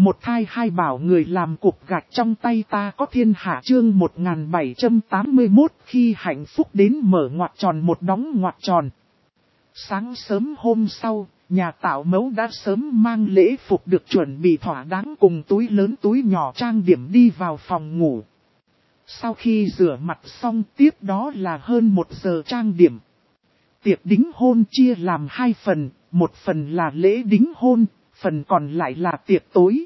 Một thai hai bảo người làm cục gạch trong tay ta có thiên hạ chương 1781 khi hạnh phúc đến mở ngoặc tròn một đóng ngoặc tròn. Sáng sớm hôm sau, nhà tạo mẫu đã sớm mang lễ phục được chuẩn bị thỏa đáng cùng túi lớn túi nhỏ trang điểm đi vào phòng ngủ. Sau khi rửa mặt xong tiếp đó là hơn 1 giờ trang điểm. Tiệc đính hôn chia làm 2 phần, một phần là lễ đính hôn, phần còn lại là tiệc tối.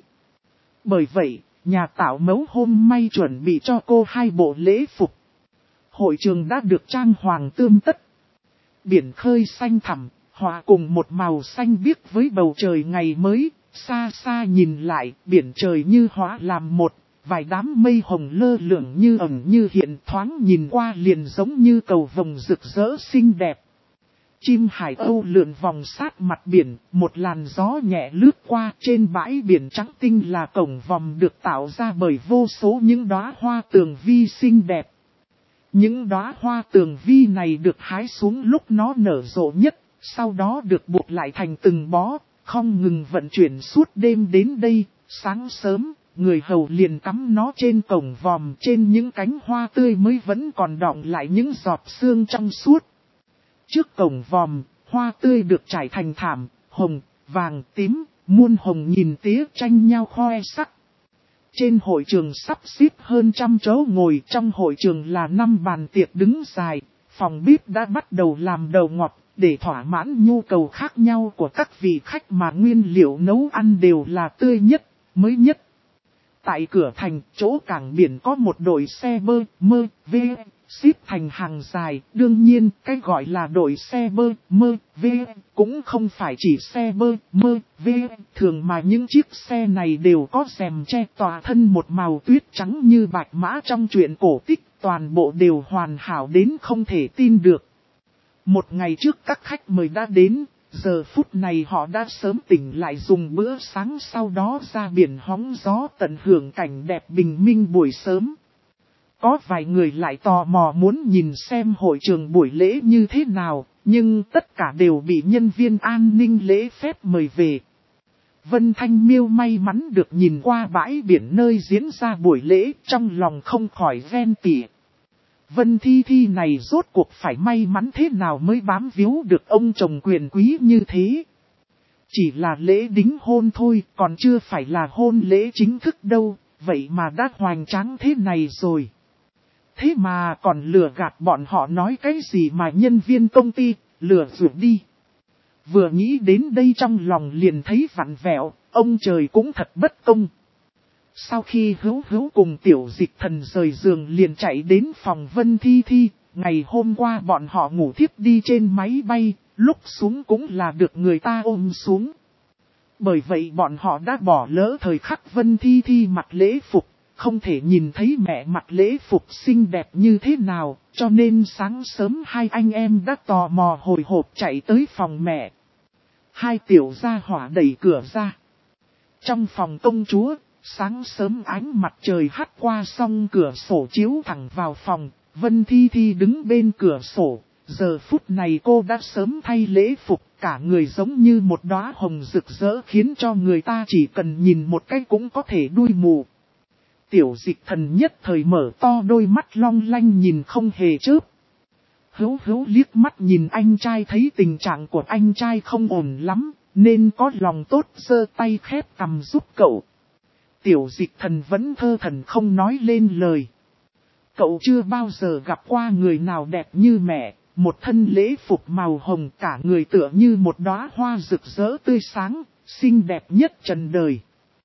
Bởi vậy, nhà tạo mẫu hôm nay chuẩn bị cho cô 2 bộ lễ phục. Hội trường đã được trang hoàng tươm tất. Biển khơi xanh thẳm, hòa cùng một màu xanh biếc với bầu trời ngày mới, xa xa nhìn lại, biển trời như hóa làm một, vài đám mây hồng lơ lửng như ẩn như hiện thoáng nhìn qua liền giống như cầu vồng rực rỡ xinh đẹp. Chim hải âu lượn vòng sát mặt biển, một làn gió nhẹ lướt qua trên bãi biển trắng tinh là cổng vòm được tạo ra bởi vô số những đóa hoa tường vi xinh đẹp. Những đóa hoa tường vi này được hái xuống lúc nó nở rộ nhất, sau đó được buộc lại thành từng bó, không ngừng vận chuyển suốt đêm đến đây, sáng sớm, người hầu liền cắm nó trên cổng vòm trên những cánh hoa tươi mới vẫn còn đọng lại những giọt sương trong suốt. Trước cổng vòm, hoa tươi được trải thành thảm, hồng, vàng, tím, muôn hồng nhìn tía tranh nhau khoe sắc. Trên hội trường sắp xếp hơn 100 chỗ ngồi, trong hội trường là 5 bàn tiệc đứng dài, phòng bếp đã bắt đầu làm đầu ngọt, để thỏa mãn nhu cầu khác nhau của các vị khách mà nguyên liệu nấu ăn đều là tươi nhất, mới nhất. Tại cửa thành, chỗ cảng biển có một đội xe bơ, mơ, vê, xếp thành hàng dài, đương nhiên, cái gọi là đội xe bơ, mơ, vê, cũng không phải chỉ xe bơ, mơ, vê, thường mà những chiếc xe này đều có rèm che tỏa thân một màu tuyết trắng như bạch mã trong truyện cổ tích, toàn bộ đều hoàn hảo đến không thể tin được. Một ngày trước các khách mời đã đến, giờ phút này họ đã sớm tỉnh lại dùng bữa sáng sau đó ra biển hóng gió tận hưởng cảnh đẹp bình minh buổi sớm. Có vài người lại tò mò muốn nhìn xem hội trường buổi lễ như thế nào, nhưng tất cả đều bị nhân viên an ninh lễ phép mời về. Vân Thanh Miêu may mắn được nhìn qua bãi biển nơi diễn ra buổi lễ, trong lòng không khỏi ghen tị. Vân Thi Thi này rốt cuộc phải may mắn thế nào mới bám víu được ông chồng quyền quý như thế. Chỉ là lễ đính hôn thôi, còn chưa phải là hôn lễ chính thức đâu, vậy mà đã hoành tráng thế này rồi. Thế mà còn lừa gạt bọn họ nói cái gì mà nhân viên công ty, lừa dụ đi. Vừa nghĩ đến đây trong lòng liền thấy vặn vẹo, ông trời cũng thật bất công. Sau khi hữu cùng Tiểu Dịch Thần rời giường liền chạy đến phòng Vân Thi Thi, ngày hôm qua bọn họ ngủ thiếp đi trên máy bay, lúc xuống cũng là được người ta ôm xuống. Bởi vậy bọn họ đã bỏ lỡ thời khắc Vân Thi Thi mặc lễ phục, không thể nhìn thấy mẹ mặc lễ phục xinh đẹp như thế nào, cho nên sáng sớm hai anh em đã tò mò hồi hộp chạy tới phòng mẹ. Hai tiểu gia hỏa đẩy cửa ra. Trong phòng công chúa, sáng sớm ánh mặt trời hắt qua song cửa sổ chiếu thẳng vào phòng, Vân Thi Thi đứng bên cửa sổ, giờ phút này cô đã sớm thay lễ phục, cả người giống như một đóa hồng rực rỡ khiến cho người ta chỉ cần nhìn một cái cũng có thể đuôi mù. Tiểu Dịch Thần nhất thời mở to đôi mắt long lanh nhìn không hề chớp. Hữu liếc mắt nhìn anh trai thấy tình trạng của anh trai không ổn lắm, nên có lòng tốt giơ tay khép cầm giúp cậu. Tiểu Dịch Thần vẫn thơ thần không nói lên lời. Cậu chưa bao giờ gặp qua người nào đẹp như mẹ, một thân lễ phục màu hồng cả người tựa như một đóa hoa rực rỡ tươi sáng, xinh đẹp nhất trần đời.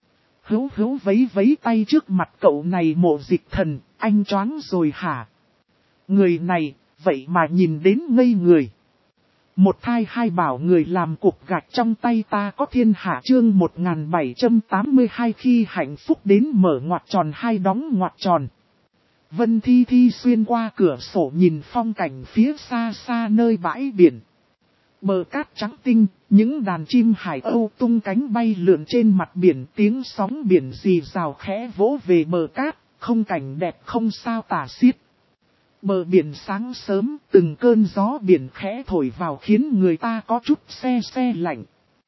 Hữu vấy tay trước mặt cậu này Mộ Dịch Thần, anh choáng rồi hả? Người này, vậy mà nhìn đến ngây người. Một thai hai bảo người làm cục gạch trong tay ta có thiên hạ chương 1782 khi hạnh phúc đến mở ngoặc tròn hai đóng ngoặc tròn. Vân Thi Thi xuyên qua cửa sổ nhìn phong cảnh phía xa xa nơi bãi biển. Bờ cát trắng tinh, những đàn chim hải âu tung cánh bay lượn trên mặt biển, tiếng sóng biển rì rào khẽ vỗ về bờ cát, không cảnh đẹp không sao tả xiết. Bờ biển sáng sớm, từng cơn gió biển khẽ thổi vào khiến người ta có chút se lạnh.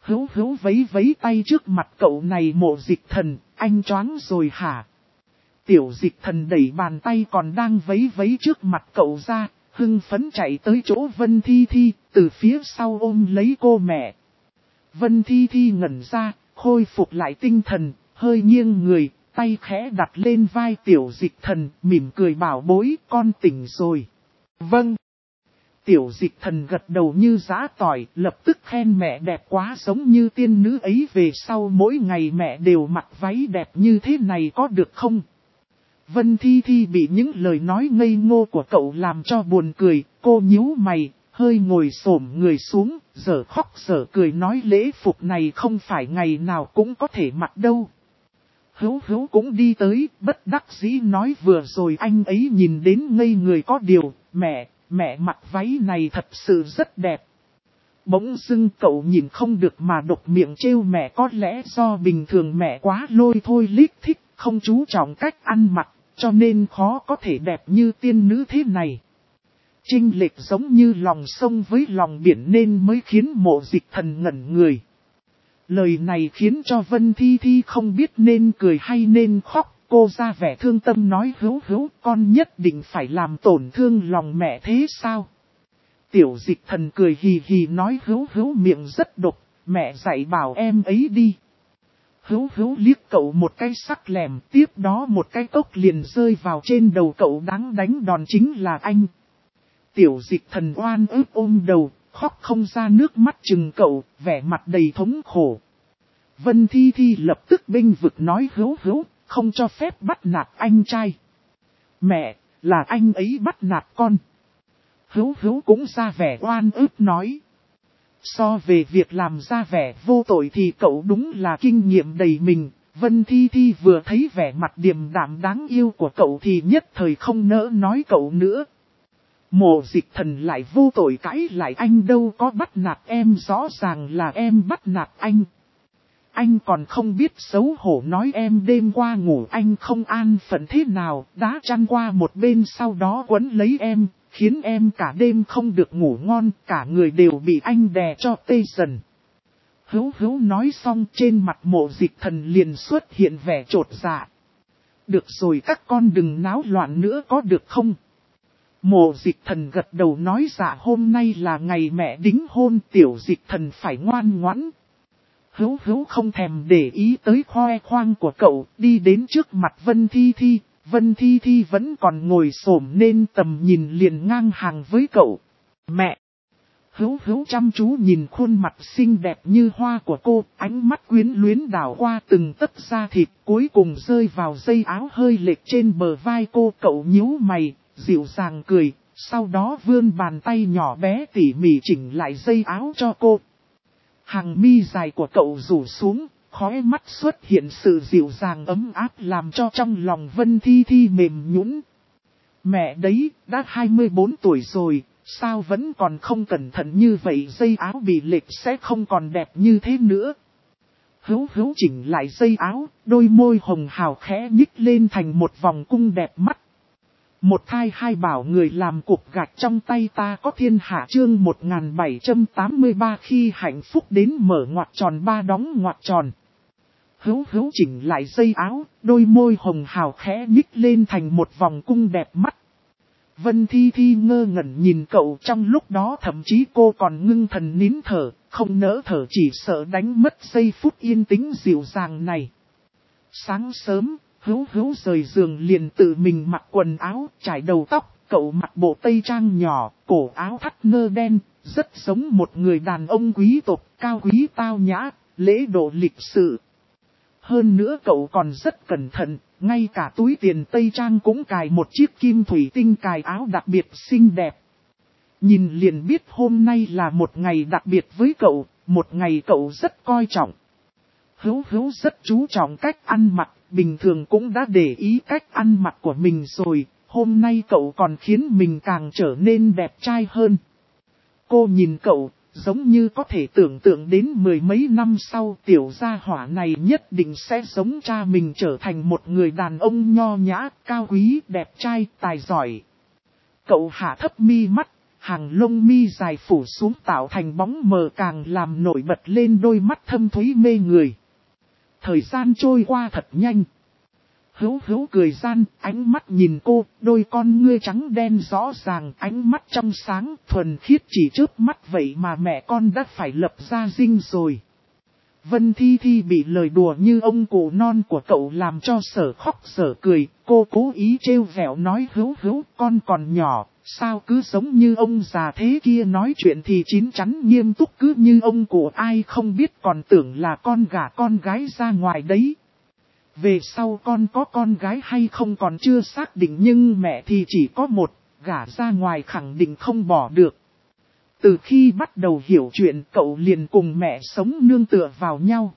Hữu hữu vấy vấy tay trước mặt cậu này. Mộ Dịch Thần, anh choáng rồi hả? Tiểu Dịch Thần đẩy bàn tay còn đang vấy vấy trước mặt cậu ra, hưng phấn chạy tới chỗ Vân Thi Thi, từ phía sau ôm lấy cô mẹ. Vân Thi Thi ngẩn ra, khôi phục lại tinh thần, hơi nghiêng người, tay khẽ đặt lên vai Tiểu Dịch Thần, mỉm cười bảo bối, con tỉnh rồi. Vâng. Tiểu Dịch Thần gật đầu như giã tỏi, lập tức khen mẹ đẹp quá, giống như tiên nữ ấy, về sau mỗi ngày mẹ đều mặc váy đẹp như thế này có được không? Vân Thi Thi bị những lời nói ngây ngô của cậu làm cho buồn cười, cô nhíu mày, hơi ngồi xổm người xuống, giờ khóc giờ cười nói lễ phục này không phải ngày nào cũng có thể mặc đâu. Hữu hữu cũng đi tới, bất đắc dĩ nói vừa rồi anh ấy nhìn đến ngây người có điều, mẹ mặc váy này thật sự rất đẹp. Bỗng dưng cậu nhìn không được mà đột miệng trêu mẹ, có lẽ do bình thường mẹ quá lôi thôi lít thích, không chú trọng cách ăn mặc, cho nên khó có thể đẹp như tiên nữ thế này. Chênh lệch giống như lòng sông với lòng biển nên mới khiến Mộ Dịch Thần ngẩn người. Lời này khiến cho Vân Thi Thi không biết nên cười hay nên khóc, cô ra vẻ thương tâm nói hữu hữu, con nhất định phải làm tổn thương lòng mẹ thế sao? Tiểu Dịch Thần cười hì hì nói hữu hữu miệng rất độc, mẹ dạy bảo em ấy đi. Hữu hữu liếc cậu một cái sắc lẻm, tiếp đó một cái cốc liền rơi vào trên đầu cậu, đáng đánh đòn chính là anh. Tiểu Dịch Thần oan ức ôm đầu, khóc không ra nước mắt chừng cậu, vẻ mặt đầy thống khổ. Vân Thi Thi lập tức bênh vực nói hữu hữu, không cho phép bắt nạt anh trai. Mẹ, là anh ấy bắt nạt con. Hữu hữu cũng ra vẻ oan ức nói. So về việc làm ra vẻ vô tội thì cậu đúng là kinh nghiệm đầy mình. Vân Thi Thi vừa thấy vẻ mặt điềm đạm đáng yêu của cậu thì nhất thời không nỡ nói cậu nữa. Mộ Dịch Thần lại vô tội cãi lại, anh đâu có bắt nạt em, rõ ràng là em bắt nạt anh. Anh còn không biết xấu hổ nói em đêm qua ngủ anh không an phận thế nào, đá chăn qua một bên sau đó quấn lấy em, khiến em cả đêm không được ngủ ngon, cả người đều bị anh đè cho tê dần. Hữu hữu nói xong trên mặt Mộ Dịch Thần liền xuất hiện vẻ chột dạ. Được rồi các con đừng náo loạn nữa có được không? Mộ Dịch Thần gật đầu nói dạ hôm nay là ngày mẹ đính hôn, Tiểu Dịch Thần phải ngoan ngoãn. Hữu hữu không thèm để ý tới khoe khoang của cậu, đi đến trước mặt Vân Thi Thi. Vân Thi Thi vẫn còn ngồi xổm nên tầm nhìn liền ngang hàng với cậu. Mẹ! Hữu hữu chăm chú nhìn khuôn mặt xinh đẹp như hoa của cô, ánh mắt quyến luyến đảo qua từng tấc da thịt, cuối cùng rơi vào dây áo hơi lệch trên bờ vai cô. Cậu nhíu mày, dịu dàng cười, sau đó vươn bàn tay nhỏ bé tỉ mỉ chỉnh lại dây áo cho cô. Hàng mi dài của cậu rủ xuống, khóe mắt xuất hiện sự dịu dàng ấm áp làm cho trong lòng Vân Thi Thi mềm nhũn. Mẹ đấy, đã 24 tuổi rồi, sao vẫn còn không cẩn thận như vậy, dây áo bị lệch sẽ không còn đẹp như thế nữa. Hữu hữu chỉnh lại dây áo, đôi môi hồng hào khẽ nhích lên thành một vòng cung đẹp mắt. Một thai hai bảo người làm cục gạch trong tay ta có thiên hạ, chương 1783 khi hạnh phúc đến mở ngoặc tròn ba đóng ngoặc tròn. Hữu hữu chỉnh lại dây áo, đôi môi hồng hào khẽ nhích lên thành một vòng cung đẹp mắt. Vân Thi Thi ngơ ngẩn nhìn cậu, trong lúc đó thậm chí cô còn ngưng thần nín thở, không nỡ thở chỉ sợ đánh mất giây phút yên tĩnh dịu dàng này. Sáng sớm, Hữu hữu rời giường liền tự mình mặc quần áo, trải đầu tóc, cậu mặc bộ tây trang nhỏ, cổ áo thắt nơ đen, rất giống một người đàn ông quý tộc, cao quý tao nhã, lễ độ lịch sự. Hơn nữa cậu còn rất cẩn thận, ngay cả túi tiền tây trang cũng cài một chiếc kim thủy tinh cài áo đặc biệt xinh đẹp. Nhìn liền biết hôm nay là một ngày đặc biệt với cậu, một ngày cậu rất coi trọng. Hữu hữu rất chú trọng cách ăn mặc, bình thường cũng đã để ý cách ăn mặc của mình rồi, hôm nay cậu còn khiến mình càng trở nên đẹp trai hơn. Cô nhìn cậu, giống như có thể tưởng tượng đến mười mấy năm sau tiểu gia hỏa này nhất định sẽ giống cha mình, trở thành một người đàn ông nho nhã, cao quý, đẹp trai, tài giỏi. Cậu hạ thấp mi mắt, hàng lông mi dài phủ xuống tạo thành bóng mờ càng làm nổi bật lên đôi mắt thâm thúy mê người. Thời gian trôi qua thật nhanh. Hữu Hữu cười gian, ánh mắt nhìn cô, đôi con ngươi trắng đen rõ ràng, ánh mắt trong sáng, thuần khiết chỉ chớp mắt vậy mà mẹ con đã phải lập gia dinh rồi. Vân Thi Thi bị lời đùa như ông cụ non của cậu làm cho sở khóc sở cười, cô cố ý trêu vẹo nói Hữu Hữu con còn nhỏ, sao cứ giống như ông già thế kia nói chuyện thì chín chắn nghiêm túc cứ như ông cụ ai không biết còn tưởng là con gả con gái ra ngoài đấy. Về sau con có con gái hay không còn chưa xác định nhưng mẹ thì chỉ có một, gả ra ngoài khẳng định không bỏ được. Từ khi bắt đầu hiểu chuyện cậu liền cùng mẹ sống nương tựa vào nhau.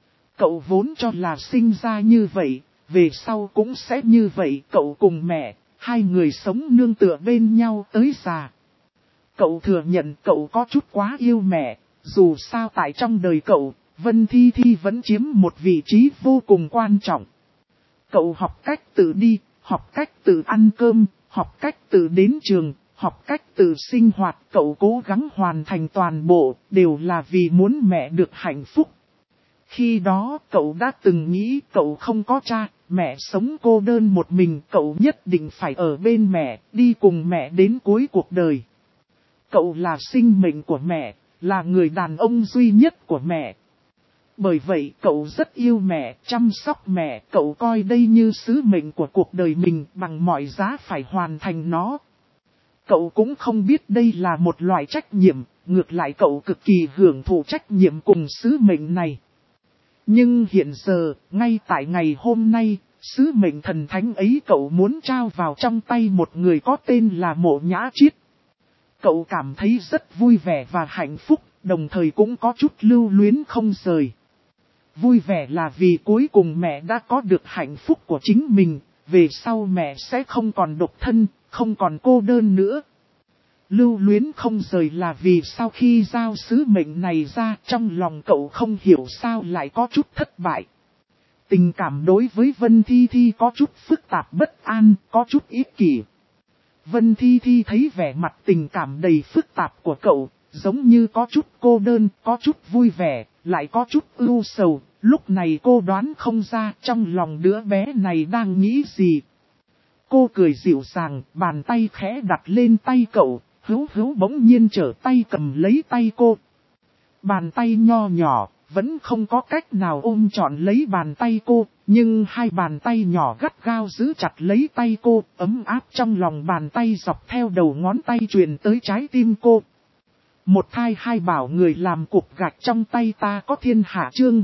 Cậu vốn cho là sinh ra như vậy, về sau cũng sẽ như vậy cậu cùng mẹ, hai người sống nương tựa bên nhau tới già. Cậu thừa nhận cậu có chút quá yêu mẹ, dù sao tại trong đời cậu, Vân Thi Thi vẫn chiếm một vị trí vô cùng quan trọng. Cậu học cách tự đi, học cách tự ăn cơm, học cách tự đến trường, học cách tự sinh hoạt. Cậu cố gắng hoàn thành toàn bộ, đều là vì muốn mẹ được hạnh phúc. Khi đó cậu đã từng nghĩ cậu không có cha, mẹ sống cô đơn một mình. Cậu nhất định phải ở bên mẹ, đi cùng mẹ đến cuối cuộc đời. Cậu là sinh mệnh của mẹ, là người đàn ông duy nhất của mẹ. Bởi vậy cậu rất yêu mẹ, chăm sóc mẹ, cậu coi đây như sứ mệnh của cuộc đời mình bằng mọi giá phải hoàn thành nó. Cậu cũng không biết đây là một loại trách nhiệm, ngược lại cậu cực kỳ hưởng thụ trách nhiệm cùng sứ mệnh này. Nhưng hiện giờ, ngay tại ngày hôm nay, sứ mệnh thần thánh ấy cậu muốn trao vào trong tay một người có tên là Mộ Nhã Chiết. Cậu cảm thấy rất vui vẻ và hạnh phúc, đồng thời cũng có chút lưu luyến không rời. Vui vẻ là vì cuối cùng mẹ đã có được hạnh phúc của chính mình, về sau mẹ sẽ không còn độc thân, không còn cô đơn nữa. Lưu luyến không rời là vì sau khi giao sứ mệnh này ra trong lòng cậu không hiểu sao lại có chút thất bại. Tình cảm đối với Vân Thi Thi có chút phức tạp bất an, có chút ích kỷ. Vân Thi Thi thấy vẻ mặt tình cảm đầy phức tạp của cậu, giống như có chút cô đơn, có chút vui vẻ, lại có chút ưu sầu. Lúc này cô đoán không ra trong lòng đứa bé này đang nghĩ gì. Cô cười dịu dàng, bàn tay khẽ đặt lên tay cậu, Hữu Hữu bỗng nhiên trở tay cầm lấy tay cô. Bàn tay nho nhỏ, vẫn không có cách nào ôm trọn lấy bàn tay cô, nhưng hai bàn tay nhỏ gắt gao giữ chặt lấy tay cô, ấm áp trong lòng bàn tay dọc theo đầu ngón tay truyền tới trái tim cô. Một thai hai bảo người làm cục gạch trong tay ta có thiên hạ chương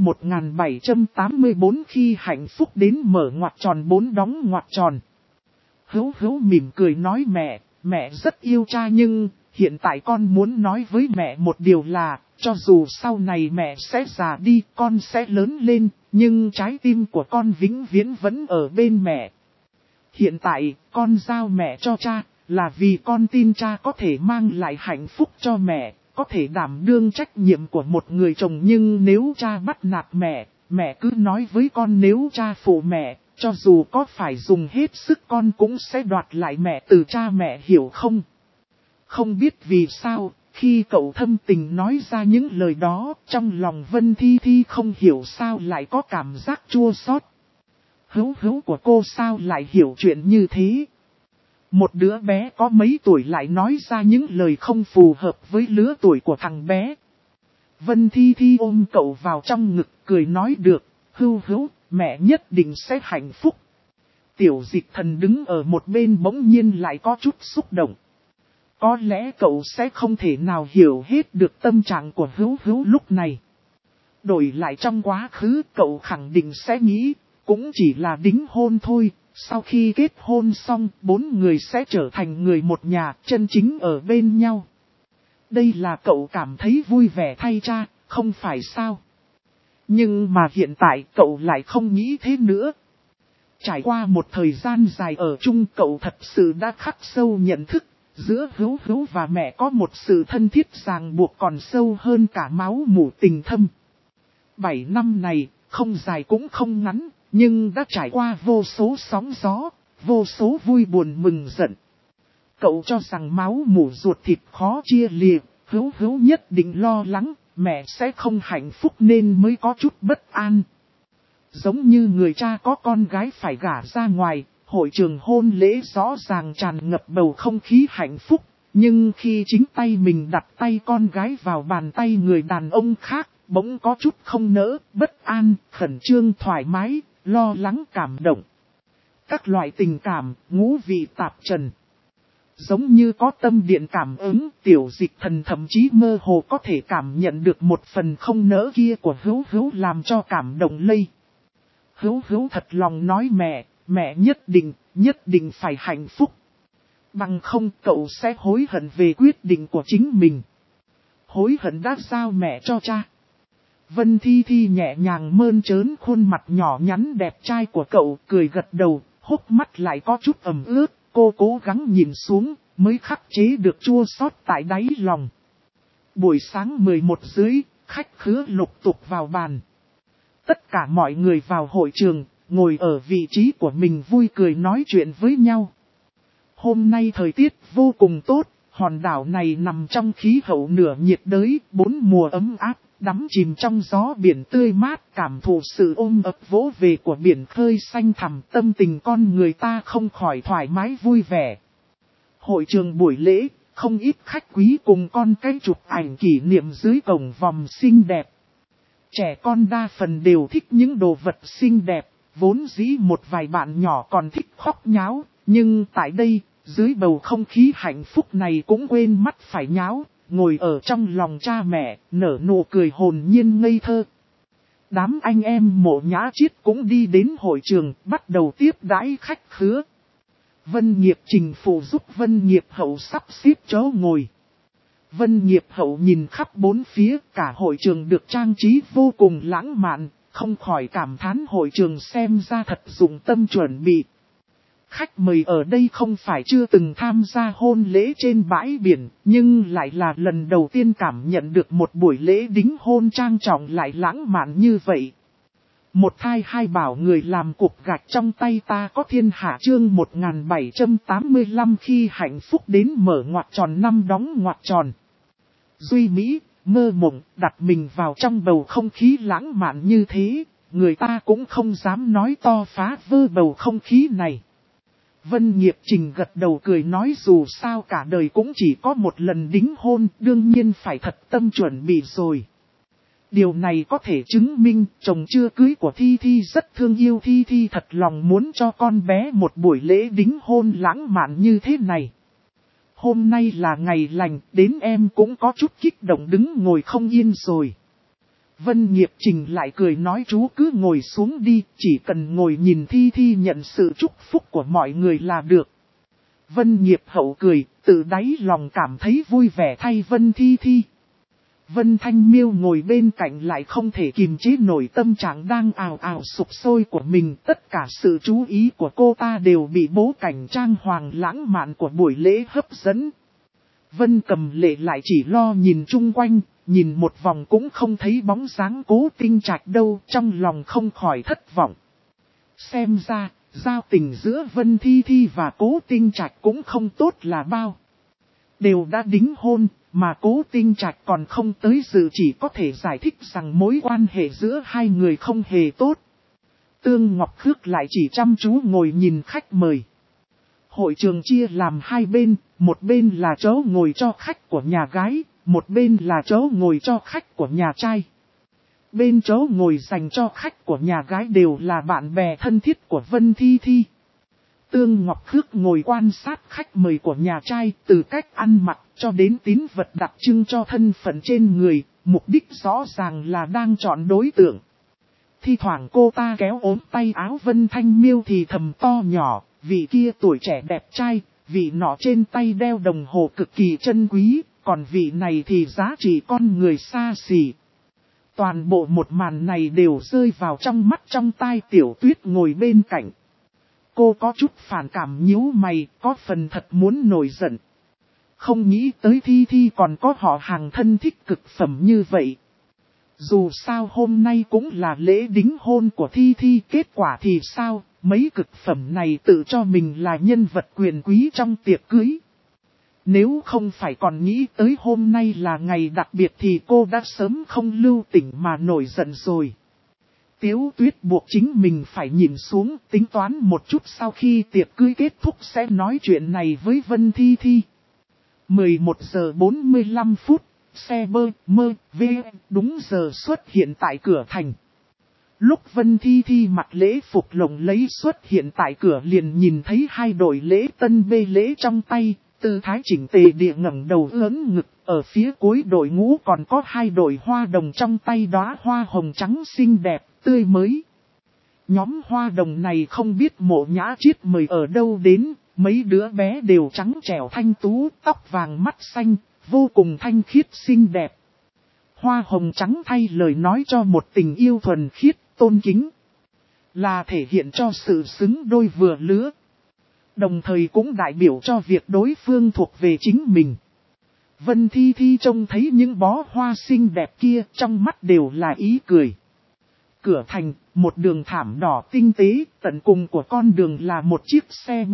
1784 khi hạnh phúc đến mở ngoặc tròn 4 đóng ngoặc tròn. Hữu Hữu mỉm cười nói mẹ rất yêu cha nhưng hiện tại con muốn nói với mẹ một điều là, cho dù sau này mẹ sẽ già đi, con sẽ lớn lên, nhưng trái tim của con vĩnh viễn vẫn ở bên mẹ. Hiện tại, con giao mẹ cho cha, là vì con tin cha có thể mang lại hạnh phúc cho mẹ, có thể đảm đương trách nhiệm của một người chồng nhưng nếu cha bắt nạt mẹ cứ nói với con nếu cha phụ mẹ, cho dù có phải dùng hết sức con cũng sẽ đoạt lại mẹ từ cha mẹ hiểu không? Không biết vì sao, khi cậu thâm tình nói ra những lời đó, trong lòng Vân Thi Thi không hiểu sao lại có cảm giác chua xót. Hữu Hữu của cô sao lại hiểu chuyện như thế? Một đứa bé có mấy tuổi lại nói ra những lời không phù hợp với lứa tuổi của thằng bé. Vân Thi Thi ôm cậu vào trong ngực cười nói được, Hữu Hữu, mẹ nhất định sẽ hạnh phúc. Tiểu Dịch Thần đứng ở một bên bỗng nhiên lại có chút xúc động. Có lẽ cậu sẽ không thể nào hiểu hết được tâm trạng của Hữu Hữu lúc này. Đổi lại trong quá khứ cậu khẳng định sẽ nghĩ, cũng chỉ là đính hôn thôi. Sau khi kết hôn xong, 4 người sẽ trở thành người một nhà, chân chính ở bên nhau. Đây là cậu cảm thấy vui vẻ thay cha, không phải sao? Nhưng mà hiện tại cậu lại không nghĩ thế nữa. Trải qua một thời gian dài ở chung cậu thật sự đã khắc sâu nhận thức, giữa Hữu Hữu và mẹ có một sự thân thiết ràng buộc còn sâu hơn cả máu mủ tình thâm. 7 năm này, không dài cũng không ngắn. Nhưng đã trải qua vô số sóng gió, vô số vui buồn mừng giận. cậu cho rằng máu mủ ruột thịt khó chia lìa, Hữu Hữu nhất định lo lắng, mẹ sẽ không hạnh phúc nên mới có chút bất an. Giống như người cha có con gái phải gả ra ngoài, hội trường hôn lễ rõ ràng tràn ngập bầu không khí hạnh phúc, nhưng khi chính tay mình đặt tay con gái vào bàn tay người đàn ông khác, bỗng có chút không nỡ, bất an, khẩn trương, thoải mái, lo lắng, cảm động. Các loại tình cảm, ngũ vị tạp trần. Giống như có tâm điện cảm ứng, Tiểu Dịch Thần thậm chí mơ hồ có thể cảm nhận được một phần không nỡ kia của Hữu Hữu làm cho cảm động lây. Hữu Hữu thật lòng nói mẹ nhất định phải hạnh phúc. Bằng không cậu sẽ hối hận về quyết định của chính mình. Hối hận đã giao mẹ cho cha. Vân Thi Thi nhẹ nhàng mơn trớn khuôn mặt nhỏ nhắn đẹp trai của cậu, cười gật đầu, hốc mắt lại có chút ẩm ướt, cô cố gắng nhìn xuống, mới khắc chế được chua xót tại đáy lòng. Buổi sáng 11 dưới, khách khứa lục tục vào bàn. Tất cả mọi người vào hội trường, ngồi ở vị trí của mình vui cười nói chuyện với nhau. Hôm nay thời tiết vô cùng tốt, hòn đảo này nằm trong khí hậu nửa nhiệt đới, 4 mùa ấm áp, đắm chìm trong gió biển tươi mát, cảm thụ sự ôm ấp vỗ về của biển khơi xanh thẳm, tâm tình con người ta không khỏi thoải mái vui vẻ. Hội trường buổi lễ, không ít khách quý cùng con cái chụp ảnh kỷ niệm dưới cổng vòm xinh đẹp. Trẻ con đa phần đều thích những đồ vật xinh đẹp, vốn dĩ một vài bạn nhỏ còn thích khóc nháo, nhưng tại đây, dưới bầu không khí hạnh phúc này cũng quên mắt phải nháo, ngồi ở trong lòng cha mẹ, nở nụ cười hồn nhiên ngây thơ. Đám anh em Mộ Nhã Chiết cũng đi đến hội trường, bắt đầu tiếp đãi khách khứa. Vân Nghiệp Trình phụ giúp Vân Nghiệp Hậu sắp xếp chỗ ngồi. Vân Nghiệp Hậu nhìn khắp bốn phía, cả hội trường được trang trí vô cùng lãng mạn, không khỏi cảm thán hội trường xem ra thật dụng tâm chuẩn bị. Khách mời ở đây không phải chưa từng tham gia hôn lễ trên bãi biển, nhưng lại là lần đầu tiên cảm nhận được một buổi lễ đính hôn trang trọng lại lãng mạn như vậy. Một thai hai bảo người làm cục gạch trong tay ta có thiên hạ chương 1785 khi hạnh phúc đến mở ngoặc tròn năm đóng ngoặc tròn. Duy Mỹ, mơ mộng, đặt mình vào trong bầu không khí lãng mạn như thế, người ta cũng không dám nói to phá vỡ bầu không khí này. Vân Nghiệp Trình gật đầu cười nói dù sao cả đời cũng chỉ có một lần đính hôn, đương nhiên phải thật tâm chuẩn bị rồi. Điều này có thể chứng minh chồng chưa cưới của Thi Thi rất thương yêu Thi Thi, thật lòng muốn cho con bé một buổi lễ đính hôn lãng mạn như thế này. Hôm nay là ngày lành, đến em cũng có chút kích động đứng ngồi không yên rồi. Vân Nghiệp Trình lại cười nói chú cứ ngồi xuống đi, chỉ cần ngồi nhìn Thi Thi nhận sự chúc phúc của mọi người là được. Vân Nghiệp Hậu cười, từ đáy lòng cảm thấy vui vẻ thay Vân Thi Thi. Vân Thanh Miêu ngồi bên cạnh lại không thể kìm chế nổi tâm trạng đang ào ào sục sôi của mình. Tất cả sự chú ý của cô ta đều bị bố cảnh trang hoàng lãng mạn của buổi lễ hấp dẫn. Vân Cầm Lệ lại chỉ lo nhìn chung quanh, nhìn một vòng cũng không thấy bóng dáng Cố Tinh Trạch đâu, trong lòng không khỏi thất vọng. Xem ra, giao tình giữa Vân Thi Thi và Cố Tinh Trạch cũng không tốt là bao. Đều đã đính hôn, mà Cố Tinh Trạch còn không tới dự, chỉ có thể giải thích rằng mối quan hệ giữa hai người không hề tốt. Tương Ngọc Khước lại chỉ chăm chú ngồi nhìn khách mời. Hội trường chia làm hai bên, một bên là chỗ ngồi cho khách của nhà gái, một bên là chỗ ngồi cho khách của nhà trai. Bên chỗ ngồi dành cho khách của nhà gái đều là bạn bè thân thiết của Vân Thi Thi. Tương Ngọc Khước ngồi quan sát khách mời của nhà trai, từ cách ăn mặc cho đến tín vật đặc trưng cho thân phận trên người, mục đích rõ ràng là đang chọn đối tượng. Thi thoảng cô ta kéo ốm tay áo Vân Thanh Miêu thì thầm to nhỏ, vị kia tuổi trẻ đẹp trai, vị nọ trên tay đeo đồng hồ cực kỳ chân quý, còn vị này thì giá trị con người xa xỉ. Toàn bộ một màn này đều rơi vào trong mắt trong tai Tiểu Tuyết ngồi bên cạnh. Cô có chút phản cảm nhíu mày, có phần thật muốn nổi giận. Không nghĩ tới Thi Thi còn có họ hàng thân thích cực phẩm như vậy. Dù sao hôm nay cũng là lễ đính hôn của Thi Thi, kết quả thì sao, mấy cực phẩm này tự cho mình là nhân vật quyền quý trong tiệc cưới. Nếu không phải còn nghĩ tới hôm nay là ngày đặc biệt thì cô đã sớm không lưu tình mà nổi giận rồi. Tiếu Tuyết buộc chính mình phải nhìn xuống tính toán một chút sau khi tiệc cưới kết thúc sẽ nói chuyện này với Vân Thi Thi. 11 giờ 45 phút, xe đúng giờ xuất hiện tại cửa thành. Lúc Vân Thi Thi mặc lễ phục lộng lẫy xuất hiện tại cửa liền nhìn thấy hai đội lễ tân bê lễ trong tay, tư thái chỉnh tề địa ngẩng đầu ưỡn ngực, ở phía cuối đội ngũ còn có hai đội hoa đồng trong tay đóa hoa hồng trắng xinh đẹp, tươi mới. Nhóm hoa đồng này không biết Mộ Nhã Chiết mời ở đâu đến, mấy đứa bé đều trắng trẻo thanh tú, tóc vàng mắt xanh, vô cùng thanh khiết xinh đẹp. Hoa hồng trắng thay lời nói cho một tình yêu thuần khiết, tôn kính. Là thể hiện cho sự xứng đôi vừa lứa. Đồng thời cũng đại biểu cho việc đối phương thuộc về chính mình. Vân Thi Thi trông thấy những bó hoa xinh đẹp kia trong mắt đều là ý cười. Cửa thành, một đường thảm đỏ tinh tế, tận cùng của con đường là một chiếc xe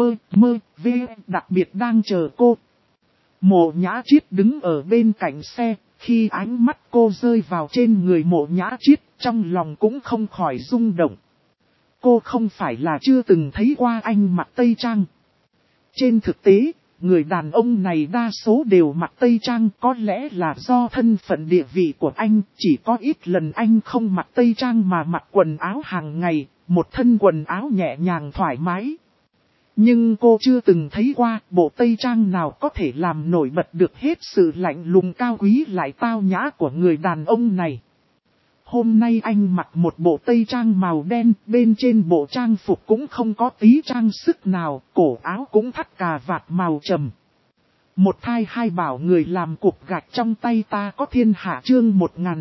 đặc biệt đang chờ cô. Mộ Nhã Chiết đứng ở bên cạnh xe, khi ánh mắt cô rơi vào trên người Mộ Nhã Chiết, trong lòng cũng không khỏi rung động. Cô không phải là chưa từng thấy qua anh mặc tây trang. Trên thực tế, người đàn ông này đa số đều mặc tây trang, có lẽ là do thân phận địa vị của anh, chỉ có ít lần anh không mặc tây trang mà mặc quần áo hàng ngày, một thân quần áo nhẹ nhàng thoải mái. Nhưng cô chưa từng thấy qua bộ tây trang nào có thể làm nổi bật được hết sự lạnh lùng cao quý lại tao nhã của người đàn ông này. Hôm nay anh mặc một bộ tây trang màu đen, bên trên bộ trang phục cũng không có tí trang sức nào, cổ áo cũng thắt cà vạt màu trầm. Một thai hai bảo người làm cục gạch trong tay ta có thiên hạ chương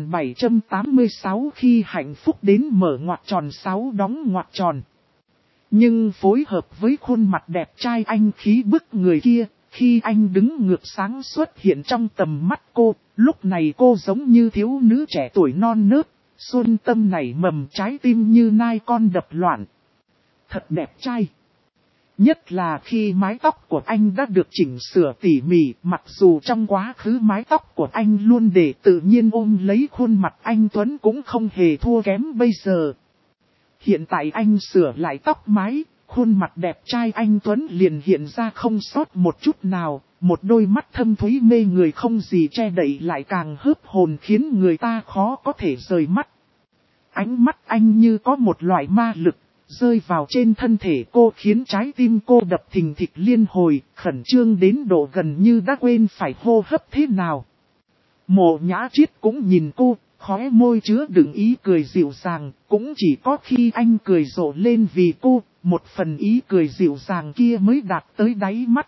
1786 khi hạnh phúc đến mở ngoặc tròn 6 đóng ngoặc tròn. Nhưng phối hợp với khuôn mặt đẹp trai anh khí bức người kia, khi anh đứng ngược sáng xuất hiện trong tầm mắt cô, lúc này cô giống như thiếu nữ trẻ tuổi non nớt, xuân tâm nảy mầm trái tim như nai con đập loạn. Thật đẹp trai. Nhất là khi mái tóc của anh đã được chỉnh sửa tỉ mỉ, mặc dù trong quá khứ mái tóc của anh luôn để tự nhiên ôm lấy khuôn mặt anh Tuấn cũng không hề thua kém bây giờ. Hiện tại anh sửa lại tóc mái, khuôn mặt đẹp trai anh Tuấn liền hiện ra không sót một chút nào, một đôi mắt thâm thúy mê người không gì che đậy lại càng hớp hồn khiến người ta khó có thể rời mắt. Ánh mắt anh như có một loại ma lực, rơi vào trên thân thể cô khiến trái tim cô đập thình thịch liên hồi, khẩn trương đến độ gần như đã quên phải hô hấp thế nào. Mộ Nhã Chiết cũng nhìn cô, khóe môi chứa đựng ý cười dịu dàng, cũng chỉ có khi anh cười rộ lên vì cô, một phần ý cười dịu dàng kia mới đạt tới đáy mắt.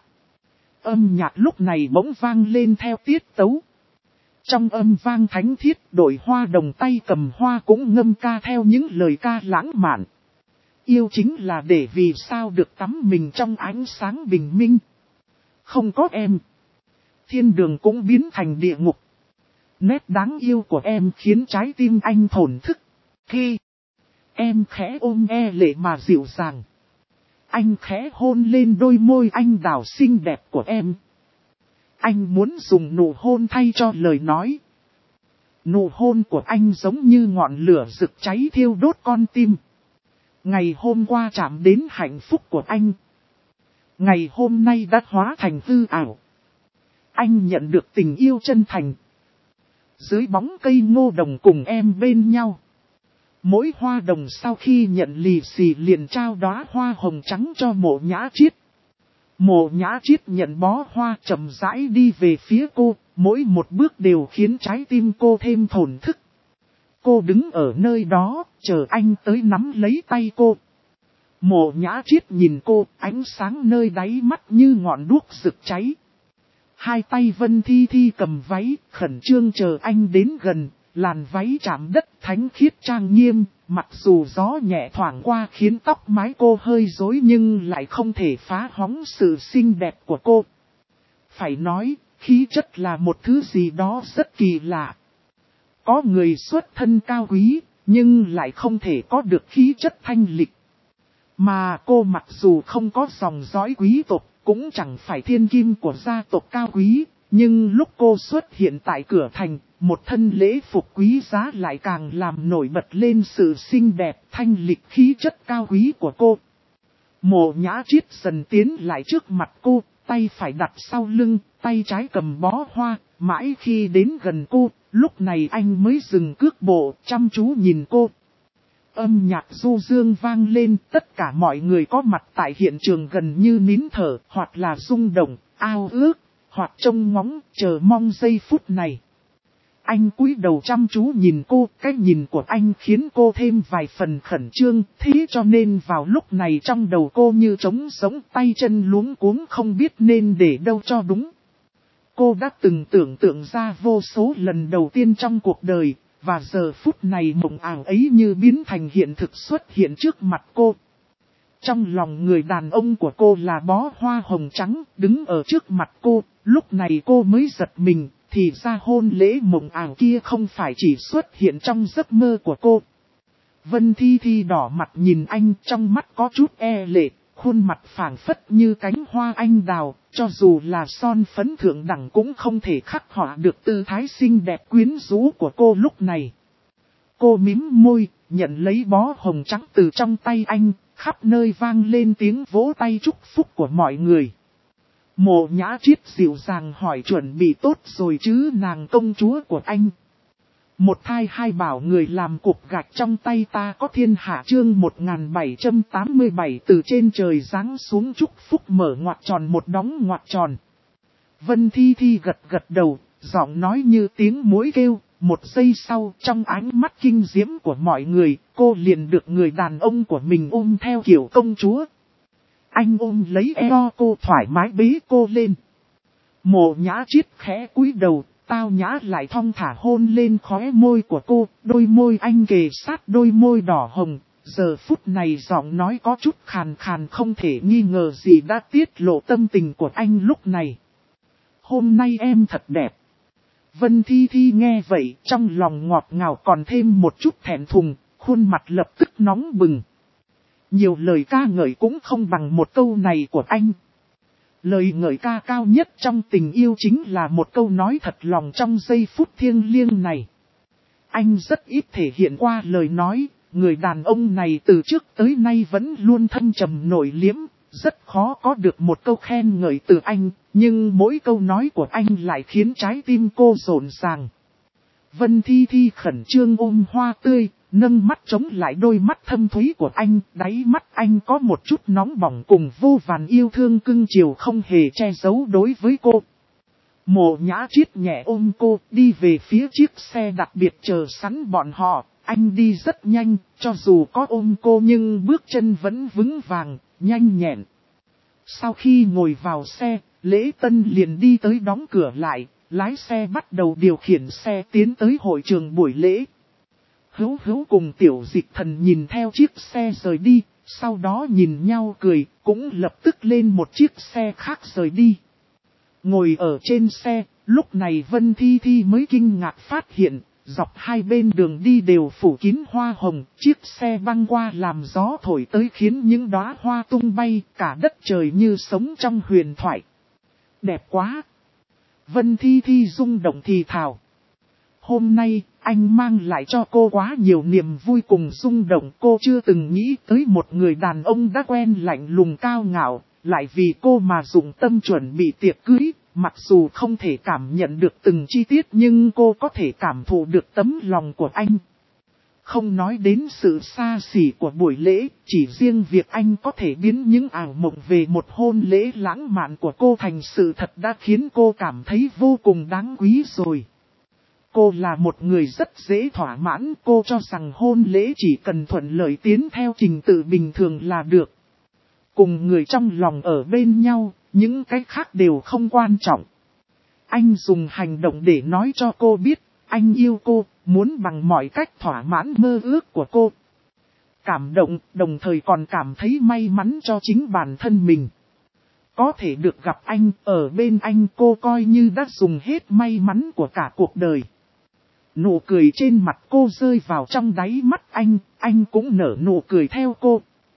Âm nhạc lúc này bỗng vang lên theo tiết tấu. Trong âm vang thánh thiết, đội hoa đồng tay cầm hoa cũng ngâm ca theo những lời ca lãng mạn. Yêu chính là để vì sao được tắm mình trong ánh sáng bình minh. Không có em, thiên đường cũng biến thành địa ngục. Nét đáng yêu của em khiến trái tim anh thổn thức. Khi em khẽ ôm lệ mà dịu dàng, anh khẽ hôn lên đôi môi anh đào xinh đẹp của em. Anh muốn dùng nụ hôn thay cho lời nói. Nụ hôn của anh giống như ngọn lửa rực cháy thiêu đốt con tim. Ngày hôm qua chạm đến hạnh phúc của anh, ngày hôm nay đã hóa thành hư ảo. Anh nhận được tình yêu chân thành. Dưới bóng cây ngô đồng cùng em bên nhau. Mỗi hoa đồng sau khi nhận lì xì liền trao đóa hoa hồng trắng cho Mộ Nhã Chiết. Mộ Nhã Chiết nhận bó hoa chậm rãi đi về phía cô, mỗi một bước đều khiến trái tim cô thêm thổn thức. Cô đứng ở nơi đó, chờ anh tới nắm lấy tay cô. Mộ Nhã Chiết nhìn cô, ánh sáng nơi đáy mắt như ngọn đuốc rực cháy. Hai tay Vân Thi Thi cầm váy, khẩn trương chờ anh đến gần, làn váy chạm đất thánh khiết trang nghiêm, mặc dù gió nhẹ thoảng qua khiến tóc mái cô hơi rối nhưng lại không thể phá hỏng sự xinh đẹp của cô. Phải nói, khí chất là một thứ gì đó rất kỳ lạ. Có người xuất thân cao quý, nhưng lại không thể có được khí chất thanh lịch. Mà cô mặc dù không có dòng dõi quý tộc, cũng chẳng phải thiên kim của gia tộc cao quý, nhưng lúc cô xuất hiện tại cửa thành, một thân lễ phục quý giá lại càng làm nổi bật lên sự xinh đẹp thanh lịch khí chất cao quý của cô. Mộ Nhã Triết dần tiến lại trước mặt cô, tay phải đặt sau lưng, tay trái cầm bó hoa, mãi khi đến gần cô, lúc này anh mới dừng cước bộ, chăm chú nhìn cô. Âm nhạc du dương vang lên, tất cả mọi người có mặt tại hiện trường gần như nín thở, hoặc là rung động, ao ước, hoặc trông ngóng, chờ mong giây phút này. Anh cúi đầu chăm chú nhìn cô, cái nhìn của anh khiến cô thêm vài phần khẩn trương, thế cho nên vào lúc này trong đầu cô như trống sống, tay chân luống cuống không biết nên để đâu cho đúng. Cô đã từng tưởng tượng ra vô số lần đầu tiên trong cuộc đời, và giờ phút này mộng ảo ấy như biến thành hiện thực xuất hiện trước mặt cô. Trong lòng người đàn ông của cô là bó hoa hồng trắng, đứng ở trước mặt cô, lúc này cô mới giật mình, thì ra hôn lễ mộng ảo kia không phải chỉ xuất hiện trong giấc mơ của cô. Vân Thi Thi đỏ mặt nhìn anh, trong mắt có chút e lệ, khuôn mặt phảng phất như cánh hoa anh đào, cho dù là son phấn thượng đẳng cũng không thể khắc họa được tư thái xinh đẹp quyến rũ của cô lúc này. Cô mím môi, nhận lấy bó hồng trắng từ trong tay anh, khắp nơi vang lên tiếng vỗ tay chúc phúc của mọi người. Mộ Nhã Triết dịu dàng hỏi chuẩn bị tốt rồi chứ nàng công chúa của anh. Một thai hai bảo người làm cục gạch trong tay ta có thiên hạ chương 1787 từ trên trời giáng xuống chúc phúc mở ngoặc tròn một đóng ngoặc tròn. Vân Thi Thi gật gật đầu, giọng nói như tiếng muỗi kêu, một giây sau trong ánh mắt kinh diễm của mọi người, cô liền được người đàn ông của mình ôm theo kiểu công chúa. Anh ôm lấy eo cô thoải mái bế cô lên. Mộ Nhã Triết khẽ cúi đầu, tao nhã lại thong thả hôn lên khóe môi của cô, đôi môi anh kề sát đôi môi đỏ hồng. Giờ phút này giọng nói có chút khàn khàn không thể nghi ngờ gì đã tiết lộ tâm tình của anh lúc này. Hôm nay em thật đẹp. Vân Thi Thi nghe vậy trong lòng ngọt ngào còn thêm một chút thẹn thùng, khuôn mặt lập tức nóng bừng. Nhiều lời ca ngợi cũng không bằng một câu này của anh. Lời ngợi ca cao nhất trong tình yêu chính là một câu nói thật lòng trong giây phút thiêng liêng này. Anh rất ít thể hiện qua lời nói, người đàn ông này từ trước tới nay vẫn luôn thâm trầm nội liếm, rất khó có được một câu khen ngợi từ anh, nhưng mỗi câu nói của anh lại khiến trái tim cô rộn ràng. Vân Thi Thi khẩn trương ôm hoa tươi, nâng mắt chống lại đôi mắt thâm thúy của anh, đáy mắt anh có một chút nóng bỏng cùng vô vàn yêu thương cưng chiều không hề che giấu đối với cô. Mộ Nhã Triết nhẹ ôm cô, đi về phía chiếc xe đặc biệt chờ sẵn bọn họ, anh đi rất nhanh, cho dù có ôm cô nhưng bước chân vẫn vững vàng, nhanh nhẹn. Sau khi ngồi vào xe, Lễ Tân liền đi tới đóng cửa lại, lái xe bắt đầu điều khiển xe tiến tới hội trường buổi lễ. Hữu Hữu cùng Tiểu Dịch Thần nhìn theo chiếc xe rời đi, sau đó nhìn nhau cười, cũng lập tức lên một chiếc xe khác rời đi. Ngồi ở trên xe, lúc này Vân Thi Thi mới kinh ngạc phát hiện, dọc hai bên đường đi đều phủ kín hoa hồng, chiếc xe băng qua làm gió thổi tới khiến những đóa hoa tung bay, cả đất trời như sống trong huyền thoại. Đẹp quá! Vân Thi Thi rung động thì thào. Hôm nay, anh mang lại cho cô quá nhiều niềm vui cùng rung động. Cô chưa từng nghĩ tới một người đàn ông đã quen lạnh lùng cao ngạo, lại vì cô mà dụng tâm chuẩn bị tiệc cưới. Mặc dù không thể cảm nhận được từng chi tiết nhưng cô có thể cảm thụ được tấm lòng của anh. Không nói đến sự xa xỉ của buổi lễ, chỉ riêng việc anh có thể biến những ảo mộng về một hôn lễ lãng mạn của cô thành sự thật đã khiến cô cảm thấy vô cùng đáng quý rồi. Cô là một người rất dễ thỏa mãn, cô cho rằng hôn lễ chỉ cần thuận lợi tiến theo trình tự bình thường là được. Cùng người trong lòng ở bên nhau, những cái khác đều không quan trọng. Anh dùng hành động để nói cho cô biết, anh yêu cô, muốn bằng mọi cách thỏa mãn mơ ước của cô. Cảm động, đồng thời còn cảm thấy may mắn cho chính bản thân mình. Có thể được gặp anh, ở bên anh cô coi như đã dùng hết may mắn của cả cuộc đời. Nụ cười trên mặt cô rơi vào trong đáy mắt anh cũng nở nụ cười theo cô.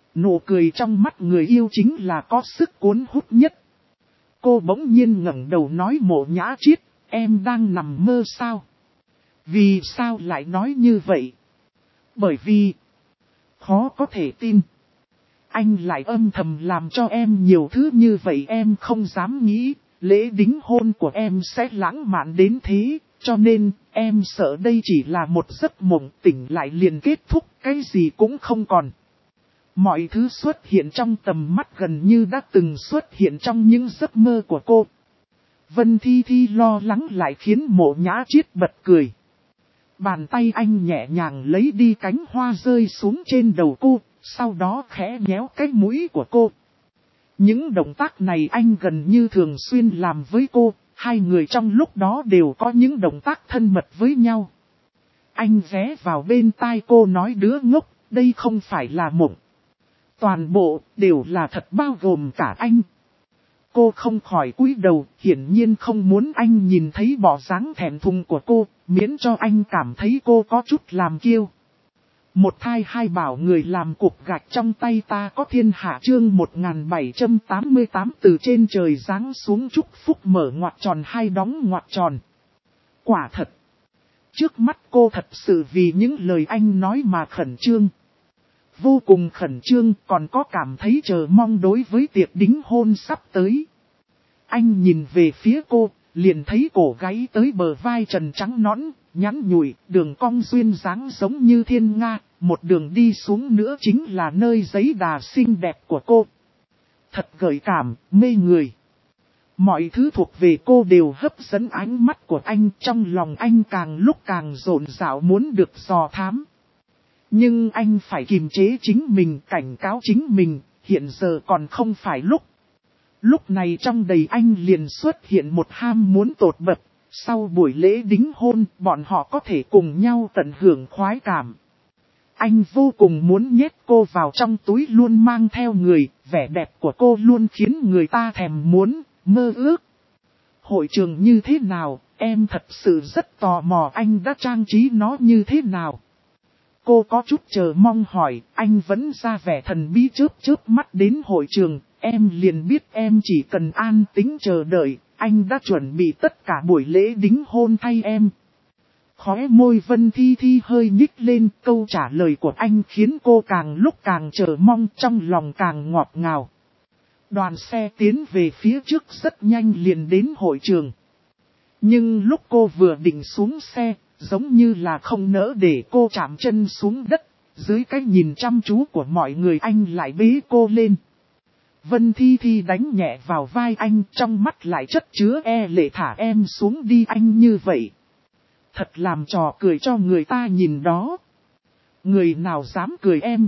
Nụ cười trong mắt người yêu chính là có sức cuốn hút nhất. Cô bỗng nhiên ngẩng đầu nói Mộ Nhã Chiết, em đang nằm mơ sao? Vì sao lại nói như vậy? Bởi vì, khó có thể tin. Anh lại âm thầm làm cho em nhiều thứ như vậy em không dám nghĩ, lễ đính hôn của em sẽ lãng mạn đến thế, cho nên em sợ đây chỉ là một giấc mộng tỉnh lại liền kết thúc, cái gì cũng không còn. Mọi thứ xuất hiện trong tầm mắt gần như đã từng xuất hiện trong những giấc mơ của cô. Vân Thi Thi lo lắng lại khiến Mộ Nhã Chiết bật cười. Bàn tay anh nhẹ nhàng lấy đi cánh hoa rơi xuống trên đầu cô, sau đó khẽ nhéo cái mũi của cô. Những động tác này anh gần như thường xuyên làm với cô, hai người trong lúc đó đều có những động tác thân mật với nhau. Anh ghé vào bên tai cô nói đứa ngốc, đây không phải là mộng. Toàn bộ đều là thật bao gồm cả anh. Cô không khỏi cúi đầu, hiển nhiên không muốn anh nhìn thấy bộ dáng thẹn thùng của cô, miễn cho anh cảm thấy cô có chút làm kiêu. Một thai hai bảo người làm cục gạch trong tay ta có thiên hạ chương 1788 từ trên trời giáng xuống chúc phúc mở ngoặc tròn hai đóng ngoặc tròn. Quả thật. Trước mắt cô thật sự vì những lời anh nói mà khẩn trương. Vô cùng khẩn trương còn có cảm thấy chờ mong đối với tiệc đính hôn sắp tới. Anh nhìn về phía cô, liền thấy cổ gáy tới bờ vai trần trắng nõn, nhắn nhủi, đường cong duyên dáng giống như thiên nga, một đường đi xuống nữa chính là nơi giấy đà xinh đẹp của cô. Thật gợi cảm, mê người. Mọi thứ thuộc về cô đều hấp dẫn ánh mắt của anh, trong lòng anh càng lúc càng rộn rạo muốn được dò thám. Nhưng anh phải kiềm chế chính mình, cảnh cáo chính mình, hiện giờ còn không phải lúc. Lúc này trong đầy anh liền xuất hiện một ham muốn tột bậc, sau buổi lễ đính hôn bọn họ có thể cùng nhau tận hưởng khoái cảm. Anh vô cùng muốn nhét cô vào trong túi luôn mang theo người, vẻ đẹp của cô luôn khiến người ta thèm muốn, mơ ước. Hội trường như thế nào, em thật sự rất tò mò anh đã trang trí nó như thế nào. Cô có chút chờ mong hỏi, anh vẫn ra vẻ thần bí chớp mắt đến hội trường, em liền biết em chỉ cần an tĩnh chờ đợi, anh đã chuẩn bị tất cả buổi lễ đính hôn thay em. Khóe môi Vân Thi Thi hơi nhích lên, câu trả lời của anh khiến cô càng lúc càng chờ mong, trong lòng càng ngọt ngào. Đoàn xe tiến về phía trước rất nhanh liền đến hội trường. Nhưng lúc cô vừa định xuống xe, giống như là không nỡ để cô chạm chân xuống đất, dưới cái nhìn chăm chú của mọi người anh lại bế cô lên. Vân Thi Thi đánh nhẹ vào vai anh, trong mắt lại chất chứa e lệ, thả em xuống đi anh như vậy. Thật làm trò cười cho người ta nhìn đó. Người nào dám cười em?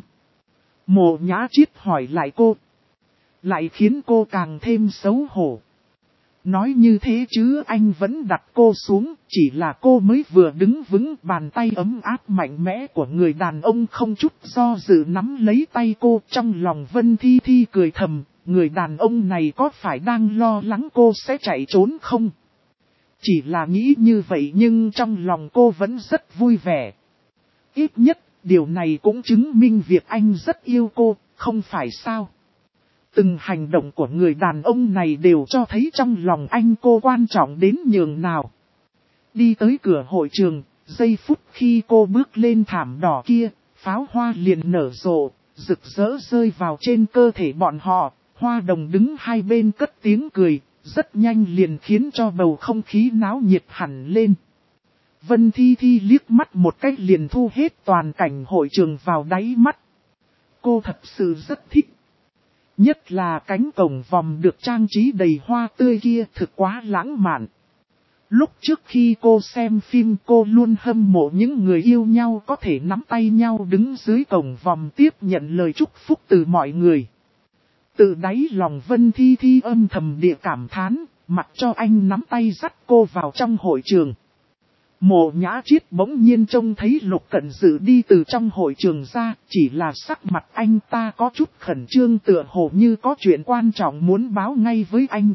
Mộ Nhã Chiết hỏi lại cô. Lại khiến cô càng thêm xấu hổ. Nói như thế chứ anh vẫn đặt cô xuống, chỉ là cô mới vừa đứng vững, bàn tay ấm áp mạnh mẽ của người đàn ông không chút do dự nắm lấy tay cô. Trong lòng Vân Thi Thi cười thầm, người đàn ông này có phải đang lo lắng cô sẽ chạy trốn không? Chỉ là nghĩ như vậy nhưng trong lòng cô vẫn rất vui vẻ. Ít nhất, điều này cũng chứng minh việc anh rất yêu cô, không phải sao? Từng hành động của người đàn ông này đều cho thấy trong lòng anh cô quan trọng đến nhường nào. Đi tới cửa hội trường, giây phút khi cô bước lên thảm đỏ kia, pháo hoa liền nở rộ, rực rỡ rơi vào trên cơ thể bọn họ, hoa đồng đứng hai bên cất tiếng cười, rất nhanh liền khiến cho bầu không khí náo nhiệt hẳn lên. Vân Thi Thi liếc mắt một cách liền thu hết toàn cảnh hội trường vào đáy mắt. Cô thật sự rất thích. Nhất là cánh cổng vòm được trang trí đầy hoa tươi kia thực quá lãng mạn. Lúc trước khi cô xem phim cô luôn hâm mộ những người yêu nhau có thể nắm tay nhau đứng dưới cổng vòm tiếp nhận lời chúc phúc từ mọi người. Từ đáy lòng Vân Thi Thi âm thầm địa cảm thán, mặc cho anh nắm tay dắt cô vào trong hội trường. Mộ Nhã Chiết bỗng nhiên trông thấy Lục Cẩn Dữ đi từ trong hội trường ra, chỉ là sắc mặt anh ta có chút khẩn trương tựa hồ như có chuyện quan trọng muốn báo ngay với anh.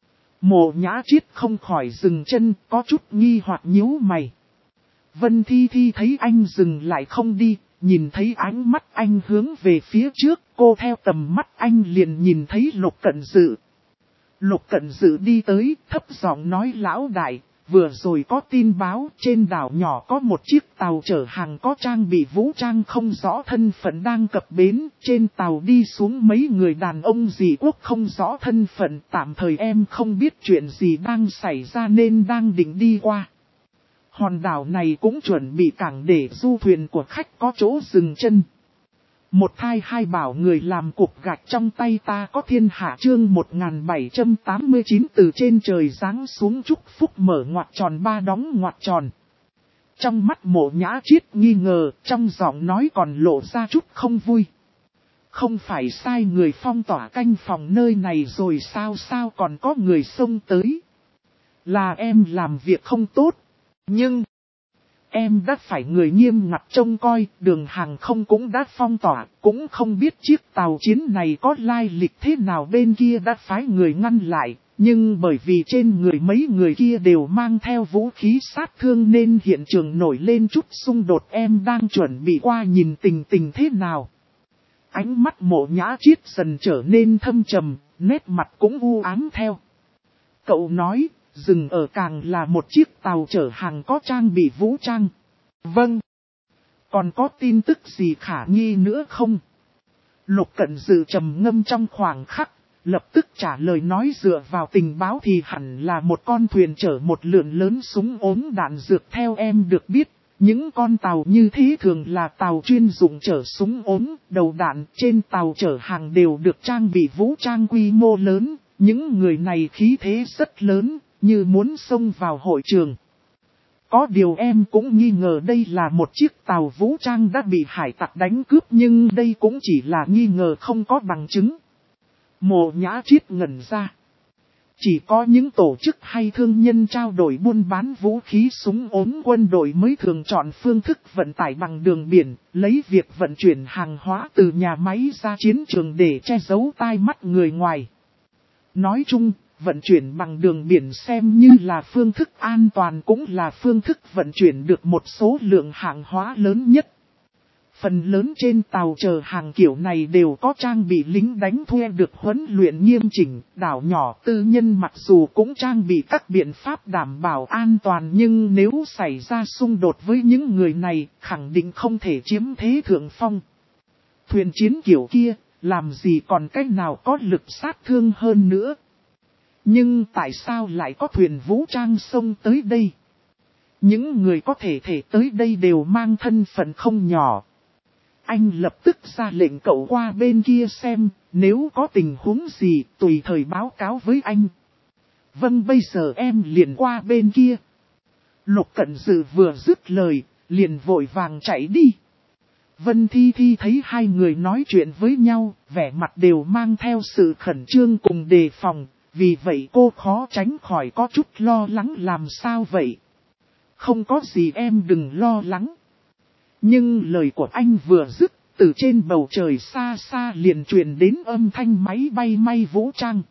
Mộ Nhã Chiết không khỏi dừng chân, có chút nghi hoặc nhíu mày. Vân Thi Thi thấy anh dừng lại không đi, nhìn thấy ánh mắt anh hướng về phía trước, cô theo tầm mắt anh liền nhìn thấy Lục Cận Dự. Lục Cận Dự đi tới, thấp giọng nói lão đại, vừa rồi có tin báo trên đảo nhỏ có một chiếc tàu chở hàng có trang bị vũ trang không rõ thân phận đang cập bến, trên tàu đi xuống mấy người đàn ông dị quốc không rõ thân phận, tạm thời em không biết chuyện gì đang xảy ra nên đang định đi qua. Hòn đảo này cũng chuẩn bị cảng để du thuyền của khách có chỗ dừng chân. Một thai hai bảo người làm cục gạch trong tay ta có thiên hạ chương 1789 từ trên trời giáng xuống chúc phúc mở ngoặc tròn ba đóng ngoặc tròn. Trong mắt Mộ Nhã Triết nghi ngờ, trong giọng nói còn lộ ra chút không vui. Không phải sai người phong tỏa canh phòng nơi này rồi sao còn có người xông tới. Là em làm việc không tốt, nhưng em đã phải người nghiêm ngặt trông coi, đường hàng không cũng đã phong tỏa, cũng không biết chiếc tàu chiến này có lai lịch thế nào bên kia đã phái người ngăn lại, nhưng bởi vì trên người mấy người kia đều mang theo vũ khí sát thương nên hiện trường nổi lên chút xung đột em đang chuẩn bị qua nhìn tình thế nào. Ánh mắt Mộ Nhã Triết dần trở nên thâm trầm, nét mặt cũng u ám theo. Cậu nói, dừng ở càng là một chiếc tàu chở hàng có trang bị vũ trang. Vâng. Còn có tin tức gì khả nghi nữa không? Lục Cận Dự trầm ngâm trong khoảng khắc, lập tức trả lời nói dựa vào tình báo thì hẳn là một con thuyền chở một lượng lớn súng ốm đạn dược theo em được biết. Những con tàu như thế thường là tàu chuyên dụng chở súng ốm, đầu đạn trên tàu chở hàng đều được trang bị vũ trang quy mô lớn. Những người này khí thế rất lớn, như muốn xông vào hội trường. Có điều em cũng nghi ngờ đây là một chiếc tàu vũ trang đã bị hải tặc đánh cướp nhưng đây cũng chỉ là nghi ngờ không có bằng chứng. Mộ Nhã Triết ngẩn ra. Chỉ có những tổ chức hay thương nhân trao đổi buôn bán vũ khí súng ốm quân đội mới thường chọn phương thức vận tải bằng đường biển, lấy việc vận chuyển hàng hóa từ nhà máy ra chiến trường để che giấu tai mắt người ngoài. Nói chung, vận chuyển bằng đường biển xem như là phương thức an toàn cũng là phương thức vận chuyển được một số lượng hàng hóa lớn nhất. Phần lớn trên tàu chở hàng kiểu này đều có trang bị lính đánh thuê được huấn luyện nghiêm chỉnh, đảo nhỏ tư nhân mặc dù cũng trang bị các biện pháp đảm bảo an toàn nhưng nếu xảy ra xung đột với những người này, khẳng định không thể chiếm thế thượng phong. Thuyền chiến kiểu kia, làm gì còn cách nào có lực sát thương hơn nữa. Nhưng tại sao lại có thuyền vũ trang xông tới đây? Những người có thể tới đây đều mang thân phận không nhỏ. Anh lập tức ra lệnh cậu qua bên kia xem, nếu có tình huống gì tùy thời báo cáo với anh. Vâng, bây giờ em liền qua bên kia. Lục Cận Dự vừa dứt lời, liền vội vàng chạy đi. Vân Thi Thi thấy hai người nói chuyện với nhau, vẻ mặt đều mang theo sự khẩn trương cùng đề phòng, vì vậy cô khó tránh khỏi có chút lo lắng làm sao vậy. Không có gì em đừng lo lắng. Nhưng lời của anh vừa dứt, từ trên bầu trời xa xa liền truyền đến âm thanh máy bay may vũ trang.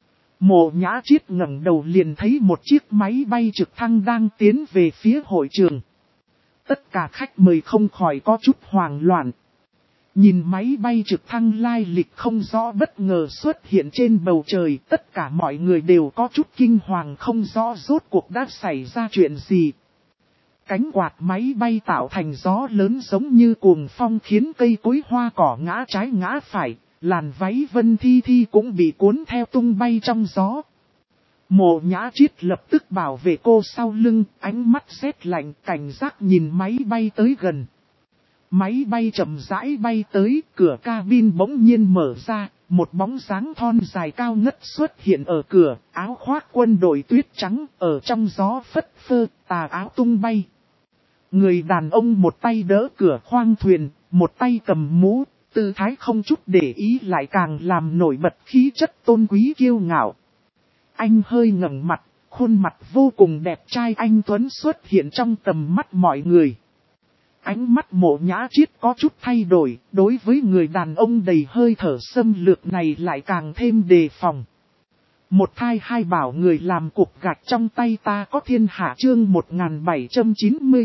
Mộ Nhã Triết ngẩng đầu liền thấy một chiếc máy bay trực thăng đang tiến về phía hội trường. Tất cả khách mời không khỏi có chút hoảng loạn. Nhìn máy bay trực thăng lai lịch không rõ bất ngờ xuất hiện trên bầu trời, tất cả mọi người đều có chút kinh hoàng không rõ rốt cuộc đã xảy ra chuyện gì. Cánh quạt máy bay tạo thành gió lớn giống như cuồng phong khiến cây cối hoa cỏ ngã trái ngã phải, làn váy Vân Thi Thi cũng bị cuốn theo tung bay trong gió. Mộ Nhã Triết lập tức bảo vệ cô sau lưng, ánh mắt rét lạnh cảnh giác nhìn máy bay tới gần. Máy bay chậm rãi bay tới, cửa cabin bỗng nhiên mở ra, một bóng dáng thon dài cao ngất xuất hiện ở cửa, áo khoác quân đội tuyết trắng, ở trong gió phất phơ, tà áo tung bay. Người đàn ông một tay đỡ cửa khoang thuyền, một tay cầm mũ, tư thái không chút để ý lại càng làm nổi bật khí chất tôn quý kiêu ngạo. Anh hơi ngẩng mặt, khuôn mặt vô cùng đẹp trai anh tuấn xuất hiện trong tầm mắt mọi người. Ánh mắt Mộ Nhã Triết có chút thay đổi, đối với người đàn ông đầy hơi thở xâm lược này lại càng thêm đề phòng. Một thai hai bảo người làm cục gạch trong tay ta có thiên hạ chương 1790 chị,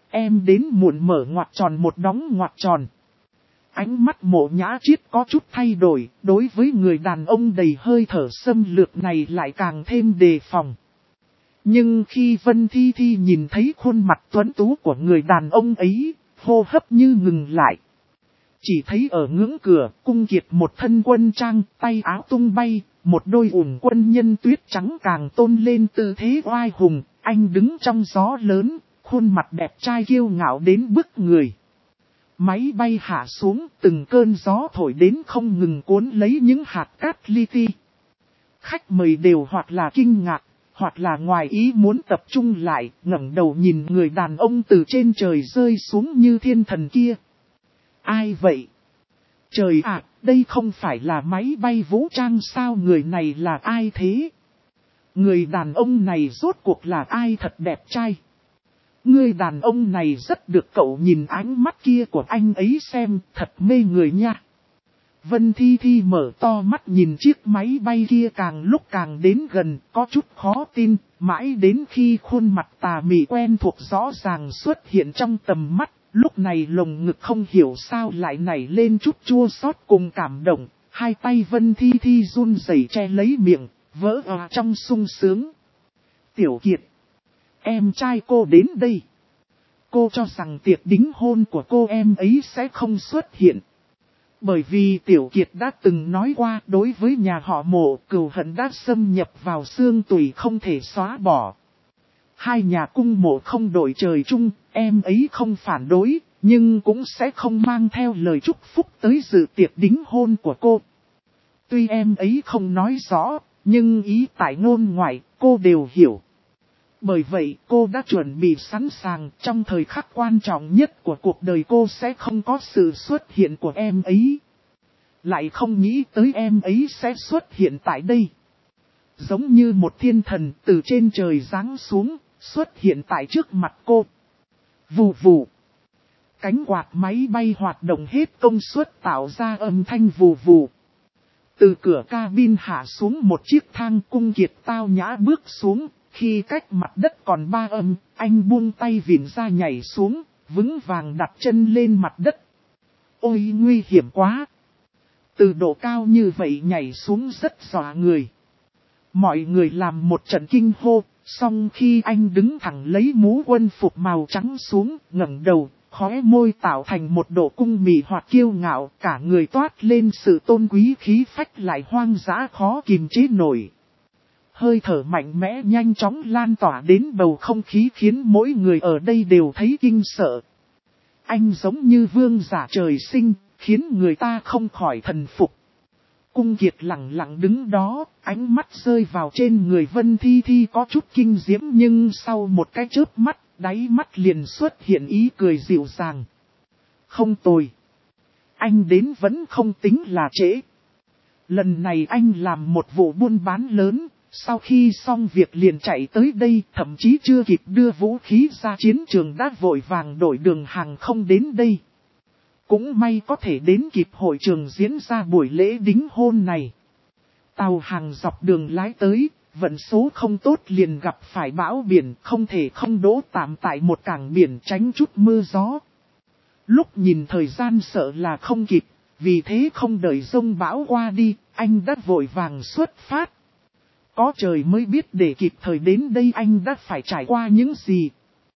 em đến muộn mở ngoặc tròn một đóng ngoặc tròn. Ánh mắt Mộ Nhã Triết có chút thay đổi, đối với người đàn ông đầy hơi thở xâm lược này lại càng thêm đề phòng. Nhưng khi Vân Thi Thi nhìn thấy khuôn mặt tuấn tú của người đàn ông ấy, hô hấp như ngừng lại. Chỉ thấy ở ngưỡng cửa, Cung Kiệt một thân quân trang, tay áo tung bay, một đôi ủng quân nhân tuyết trắng càng tôn lên tư thế oai hùng, anh đứng trong gió lớn, khuôn mặt đẹp trai kiêu ngạo đến bức người. Máy bay hạ xuống, từng cơn gió thổi đến không ngừng cuốn lấy những hạt cát li ti. Khách mời đều hoặc là kinh ngạc, hoặc là ngoài ý muốn tập trung lại, ngẩng đầu nhìn người đàn ông từ trên trời rơi xuống như thiên thần kia. Ai vậy? Trời ạ, đây không phải là máy bay vũ trang sao, người này là ai thế? Người đàn ông này rốt cuộc là ai thật đẹp trai? Người đàn ông này rất được cậu nhìn ánh mắt kia của anh ấy xem, thật mê người nha. Vân Thi Thi mở to mắt nhìn chiếc máy bay kia càng lúc càng đến gần, có chút khó tin, mãi đến khi khuôn mặt tà mị quen thuộc rõ ràng xuất hiện trong tầm mắt, lúc này lồng ngực không hiểu sao lại nảy lên chút chua xót cùng cảm động, hai tay Vân Thi Thi run rẩy che lấy miệng, vỡ òa trong sung sướng. Tiểu Kiệt, em trai cô đến đây. Cô cho rằng tiệc đính hôn của cô em ấy sẽ không xuất hiện. Bởi vì Tiểu Kiệt đã từng nói qua, đối với nhà họ Mộ, cừu hận đã xâm nhập vào xương tủy không thể xóa bỏ. Hai nhà cung Mộ không đổi trời chung, em ấy không phản đối, nhưng cũng sẽ không mang theo lời chúc phúc tới dự tiệc đính hôn của cô. Tuy em ấy không nói rõ, nhưng ý tại ngôn ngoại, cô đều hiểu. Bởi vậy cô đã chuẩn bị sẵn sàng, trong thời khắc quan trọng nhất của cuộc đời cô sẽ không có sự xuất hiện của em ấy. Lại không nghĩ tới em ấy sẽ xuất hiện tại đây. Giống như một thiên thần từ trên trời giáng xuống, xuất hiện tại trước mặt cô. Vù vù. Cánh quạt máy bay hoạt động hết công suất tạo ra âm thanh vù vù. Từ cửa cabin hạ xuống một chiếc thang, Cung Kiệt tao nhã bước xuống. Khi cách mặt đất còn 3 âm, anh buông tay vịn ra nhảy xuống, vững vàng đặt chân lên mặt đất. Ôi nguy hiểm quá! Từ độ cao như vậy nhảy xuống rất dọa người. Mọi người làm một trận kinh hô, song khi anh đứng thẳng lấy mũ quân phục màu trắng xuống, ngẩng đầu, khóe môi tạo thành một độ cung mị hoặc kiêu ngạo, cả người toát lên sự tôn quý khí phách lại hoang dã khó kìm chế nổi. Hơi thở mạnh mẽ nhanh chóng lan tỏa đến bầu không khí khiến mỗi người ở đây đều thấy kinh sợ. Anh giống như vương giả trời sinh, khiến người ta không khỏi thần phục. Cung Kiệt lặng lặng đứng đó, ánh mắt rơi vào trên người Vân Thi Thi có chút kinh diễm, nhưng sau một cái chớp mắt, đáy mắt liền xuất hiện ý cười dịu dàng. Không tồi. Anh đến vẫn không tính là trễ. Lần này anh làm một vụ buôn bán lớn. Sau khi xong việc liền chạy tới đây, thậm chí chưa kịp đưa vũ khí ra chiến trường đã vội vàng đổi đường hàng không đến đây. Cũng may có thể đến kịp hội trường diễn ra buổi lễ đính hôn này. Tàu hàng dọc đường lái tới, vận số không tốt liền gặp phải bão biển, không thể không đỗ tạm tại một cảng biển tránh chút mưa gió. Lúc nhìn thời gian sợ là không kịp, vì thế không đợi giông bão qua đi, anh đã vội vàng xuất phát. Có trời mới biết để kịp thời đến đây anh đã phải trải qua những gì.